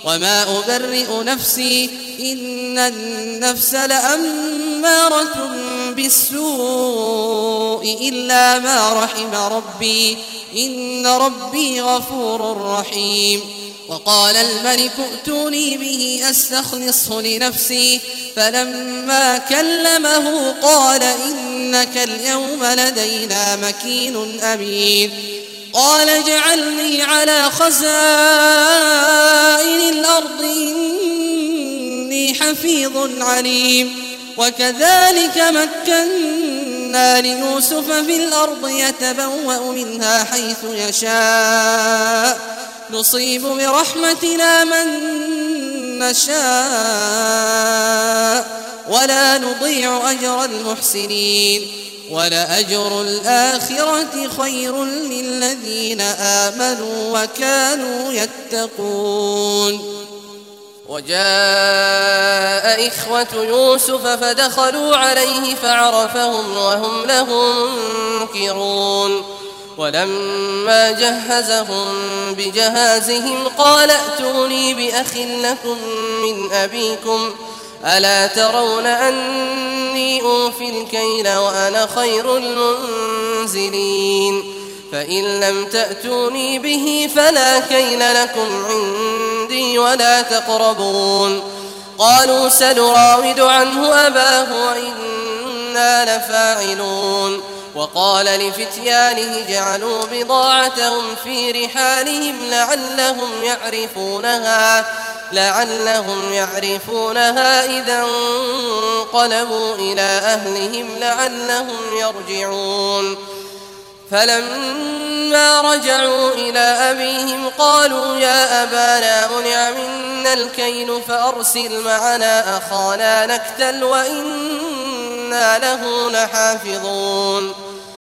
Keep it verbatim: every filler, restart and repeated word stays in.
وما أبرئ نفسي إن النفس لأمارة بالسوء إلا ما رحم ربي إن ربي غفور رحيم. وقال الملك ائتوني به أستخلصه لنفسي فلما كلمه قال إنك اليوم لدينا مكين أمين. قال اجعلني على خزائن الأرض إني حفيظ عليم. وكذلك مكنا ليوسف في الأرض يتبوأ منها حيث يشاء نصيب برحمتنا من نشاء ولا نضيع أجر المحسنين ولأجر الآخرة خير للذين آمنوا وكانوا يتقون. وجاء إخوة يوسف فدخلوا عليه فعرفهم وهم له منكرون. ولما جهزهم بجهازهم قال ائتوني بأخ لكم من أبيكم ألا ترون أني أوفي الكيل وأنا خير المنزلين فإن لم تأتوني به فلا كيل لكم عندي ولا تقربون. قالوا سنراود عنه أباه وإنا لفاعلون. وقال لفتيانه جعلوا بضاعتهم في رحالهم لعلهم يعرفونها لعلهم يعرفونها إذا انقلبوا إلى أهلهم لعلهم يرجعون. فلما رجعوا إلى أبيهم قالوا يا أبانا منع منا الكيل فأرسل معنا أخانا نكتل وإنا له لحافظون.